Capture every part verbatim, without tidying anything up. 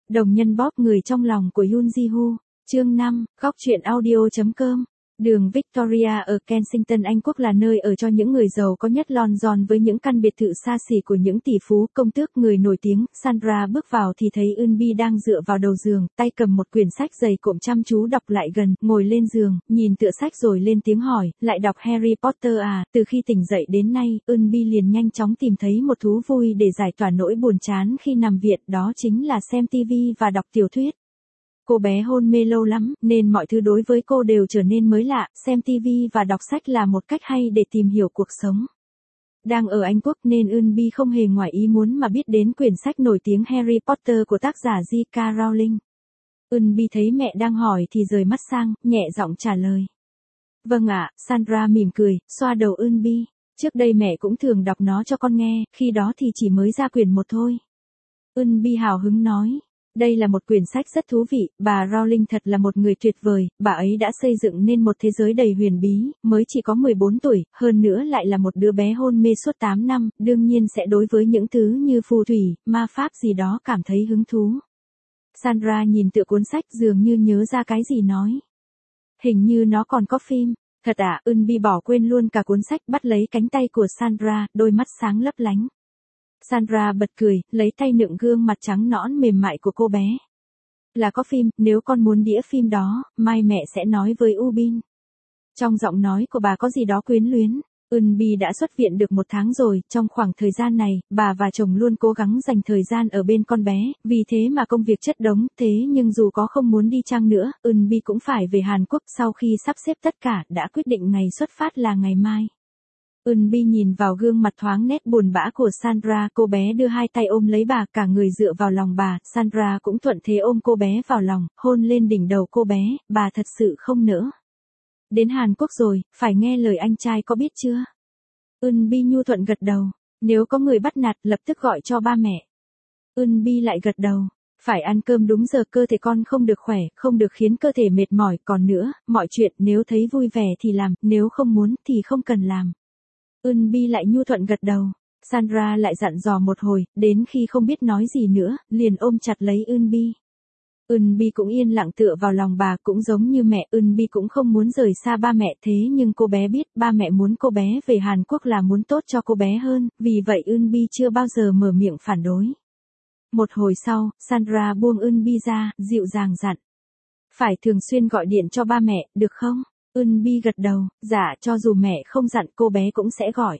Đồng nhân bóp người trong lòng của Yoon Ji-woo. Chương năm, góc truyện audio.com. Đường Victoria ở Kensington, Anh Quốc là nơi ở cho những người giàu có nhất London với những căn biệt thự xa xỉ của những tỷ phú, công tước, người nổi tiếng. Sandra bước vào thì thấy Eunbi đang dựa vào đầu giường, tay cầm một quyển sách dày cộm chăm chú đọc lại gần, ngồi lên giường, nhìn tựa sách rồi lên tiếng hỏi, lại đọc Harry Potter à? Từ khi tỉnh dậy đến nay, Eunbi liền nhanh chóng tìm thấy một thú vui để giải tỏa nỗi buồn chán khi nằm viện, đó chính là xem ti vi và đọc tiểu thuyết. Cô bé hôn mê lâu lắm, nên mọi thứ đối với cô đều trở nên mới lạ, xem ti vi và đọc sách là một cách hay để tìm hiểu cuộc sống. Đang ở Anh Quốc nên Eunbi không hề ngoài ý muốn mà biết đến quyển sách nổi tiếng Harry Potter của tác giả gi ca Rowling. Eunbi thấy mẹ đang hỏi thì rời mắt sang, nhẹ giọng trả lời. Vâng ạ, Sandra mỉm cười, xoa đầu Eunbi. Trước đây mẹ cũng thường đọc nó cho con nghe, khi đó thì chỉ mới ra quyển một thôi. Eunbi hào hứng nói. Đây là một quyển sách rất thú vị, bà Rowling thật là một người tuyệt vời, bà ấy đã xây dựng nên một thế giới đầy huyền bí, mới chỉ có mười bốn tuổi, hơn nữa lại là một đứa bé hôn mê suốt tám năm, đương nhiên sẽ đối với những thứ như phù thủy, ma pháp gì đó cảm thấy hứng thú. Sandra nhìn tựa cuốn sách dường như nhớ ra cái gì nói. Hình như nó còn có phim. Thật à? Eunbi bỏ quên luôn cả cuốn sách, bắt lấy cánh tay của Sandra, đôi mắt sáng lấp lánh. Sandra bật cười, lấy tay nựng gương mặt trắng nõn mềm mại của cô bé. Là có phim, nếu con muốn đĩa phim đó, mai mẹ sẽ nói với Ubin. Trong giọng nói của bà có gì đó quyến luyến. Eunbi đã xuất viện được một tháng rồi, trong khoảng thời gian này, bà và chồng luôn cố gắng dành thời gian ở bên con bé, vì thế mà công việc chất đống, thế nhưng dù có không muốn đi chăng nữa, Eunbi cũng phải về Hàn Quốc. Sau khi sắp xếp tất cả, đã quyết định ngày xuất phát là ngày mai. Eunbi nhìn vào gương mặt thoáng nét buồn bã của Sandra, cô bé đưa hai tay ôm lấy bà, cả người dựa vào lòng bà, Sandra cũng thuận thế ôm cô bé vào lòng, hôn lên đỉnh đầu cô bé, bà thật sự không nỡ. Đến Hàn Quốc rồi, phải nghe lời anh trai có biết chưa? Eunbi nhu thuận gật đầu, nếu có người bắt nạt lập tức gọi cho ba mẹ. Eunbi lại gật đầu, phải ăn cơm đúng giờ, cơ thể con không được khỏe, không được khiến cơ thể mệt mỏi, còn nữa, mọi chuyện nếu thấy vui vẻ thì làm, nếu không muốn thì không cần làm. Eunbi lại nhu thuận gật đầu. Sandra lại dặn dò một hồi, đến khi không biết nói gì nữa, liền ôm chặt lấy Eunbi. Eunbi cũng yên lặng tựa vào lòng bà, cũng giống như mẹ, Eunbi cũng không muốn rời xa ba mẹ, thế nhưng cô bé biết ba mẹ muốn cô bé về Hàn Quốc là muốn tốt cho cô bé hơn, vì vậy Eunbi chưa bao giờ mở miệng phản đối. Một hồi sau, Sandra buông Eunbi ra, dịu dàng dặn. Phải thường xuyên gọi điện cho ba mẹ, được không? Eunbi gật đầu, dạ, cho dù mẹ không dặn cô bé cũng sẽ gọi.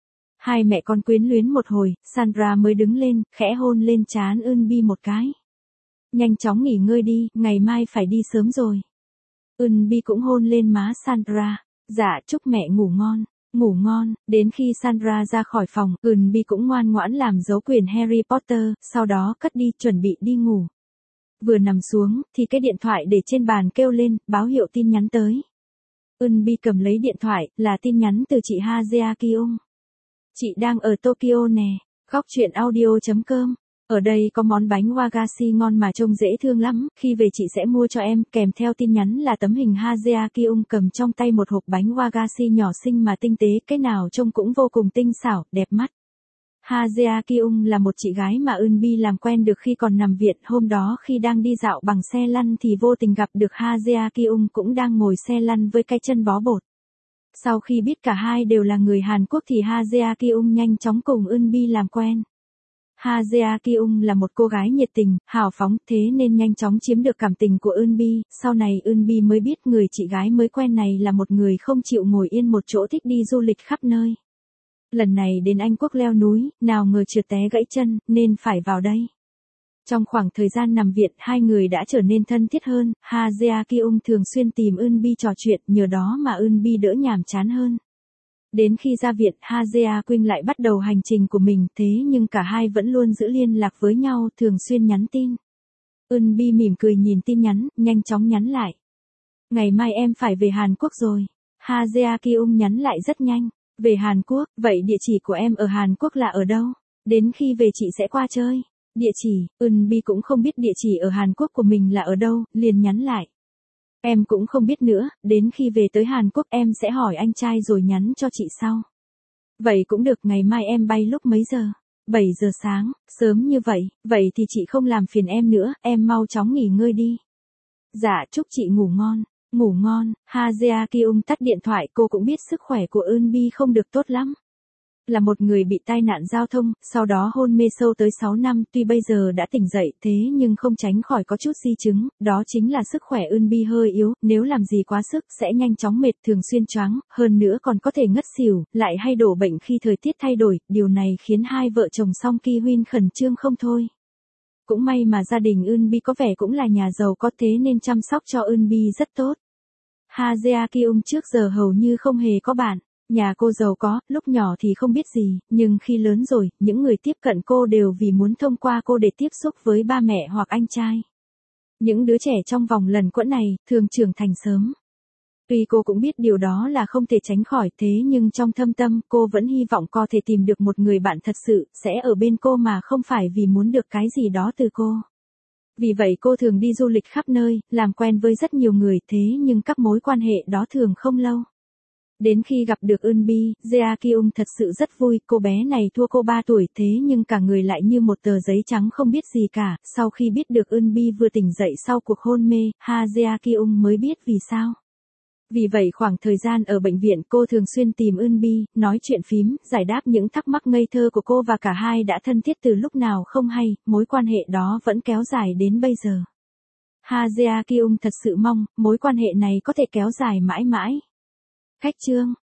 Hai mẹ con quyến luyến một hồi, Sandra mới đứng lên, khẽ hôn lên trán Eunbi một cái. Nhanh chóng nghỉ ngơi đi, ngày mai phải đi sớm rồi. Eunbi cũng hôn lên má Sandra. Dạ, chúc mẹ ngủ ngon. Ngủ ngon. Đến khi Sandra ra khỏi phòng, Eunbi cũng ngoan ngoãn làm dấu quyển Harry Potter, sau đó cất đi, chuẩn bị đi ngủ. Vừa nằm xuống, thì cái điện thoại để trên bàn kêu lên, báo hiệu tin nhắn tới. Eunbi cầm lấy điện thoại, là tin nhắn từ chị Ha Jae Kyung. Chị đang ở Tokyo nè. Góc truyện audio.com. Ở đây có món bánh wagashi ngon mà trông dễ thương lắm, khi về chị sẽ mua cho em. Kèm theo tin nhắn là tấm hình Ha Jae Kyung cầm trong tay một hộp bánh wagashi nhỏ xinh mà tinh tế, cái nào trông cũng vô cùng tinh xảo, đẹp mắt. Ha Jae Kyung là một chị gái mà Eunbi làm quen được khi còn nằm viện. Hôm đó khi đang đi dạo bằng xe lăn thì vô tình gặp được Ha Jae Kyung cũng đang ngồi xe lăn với cái chân bó bột. Sau khi biết cả hai đều là người Hàn Quốc thì Ha Jae Kyung nhanh chóng cùng Eunbi làm quen. Ha Jae Kyung là một cô gái nhiệt tình, hào phóng, thế nên nhanh chóng chiếm được cảm tình của Eunbi. Sau này Eunbi mới biết người chị gái mới quen này là một người không chịu ngồi yên một chỗ, thích đi du lịch khắp nơi. Lần này đến Anh Quốc leo núi, nào ngờ trượt té gãy chân, nên phải vào đây. Trong khoảng thời gian nằm viện, hai người đã trở nên thân thiết hơn. Ha Jae Kyung thường xuyên tìm Eunbi trò chuyện, nhờ đó mà Eunbi đỡ nhàm chán hơn. Đến khi ra viện, Ha Jae Kyung lại bắt đầu hành trình của mình, thế nhưng cả hai vẫn luôn giữ liên lạc với nhau, thường xuyên nhắn tin. Eunbi mỉm cười nhìn tin nhắn, nhanh chóng nhắn lại. Ngày mai em phải về Hàn Quốc rồi. Ha Jae Kyung nhắn lại rất nhanh. Về Hàn Quốc, vậy địa chỉ của em ở Hàn Quốc là ở đâu? Đến khi về chị sẽ qua chơi. Địa chỉ, Eunbi cũng không biết địa chỉ ở Hàn Quốc của mình là ở đâu, liền nhắn lại. Em cũng không biết nữa, đến khi về tới Hàn Quốc em sẽ hỏi anh trai rồi nhắn cho chị sau. Vậy cũng được, ngày mai em bay lúc mấy giờ? bảy giờ sáng, sớm như vậy, vậy thì chị không làm phiền em nữa, em mau chóng nghỉ ngơi đi. Dạ chúc chị ngủ ngon, ngủ ngon. Ha Jae Kyung tắt điện thoại, cô cũng biết sức khỏe của Eun Bi không được tốt lắm. Là một người bị tai nạn giao thông, sau đó hôn mê sâu tới sáu năm, tuy bây giờ đã tỉnh dậy thế nhưng không tránh khỏi có chút di chứng, đó chính là sức khỏe Eun Bi hơi yếu, nếu làm gì quá sức sẽ nhanh chóng mệt, thường xuyên choáng, hơn nữa còn có thể ngất xỉu, lại hay đổ bệnh khi thời tiết thay đổi, điều này khiến hai vợ chồng Song Ki Huyên khẩn trương không thôi. Cũng may mà gia đình Eun Bi có vẻ cũng là nhà giàu có thế nên chăm sóc cho Eun Bi rất tốt. Ha Jae Kyung trước giờ hầu như không hề có bạn. Nhà cô giàu có, lúc nhỏ thì không biết gì, nhưng khi lớn rồi, những người tiếp cận cô đều vì muốn thông qua cô để tiếp xúc với ba mẹ hoặc anh trai. Những đứa trẻ trong vòng lần quẫn này, thường trưởng thành sớm. Tuy cô cũng biết điều đó là không thể tránh khỏi thế nhưng trong thâm tâm cô vẫn hy vọng có thể tìm được một người bạn thật sự, sẽ ở bên cô mà không phải vì muốn được cái gì đó từ cô. Vì vậy cô thường đi du lịch khắp nơi, làm quen với rất nhiều người thế nhưng các mối quan hệ đó thường không lâu. Đến khi gặp được Eun Bi, Jae Kyung thật sự rất vui, cô bé này thua cô ba tuổi thế nhưng cả người lại như một tờ giấy trắng không biết gì cả, sau khi biết được Eun Bi vừa tỉnh dậy sau cuộc hôn mê, Ha Jae Kyung mới biết vì sao. Vì vậy khoảng thời gian ở bệnh viện cô thường xuyên tìm Eun Bi, nói chuyện phím, giải đáp những thắc mắc ngây thơ của cô và cả hai đã thân thiết từ lúc nào không hay, mối quan hệ đó vẫn kéo dài đến bây giờ. Ha Jae Kyung thật sự mong, mối quan hệ này có thể kéo dài mãi mãi. Khách chương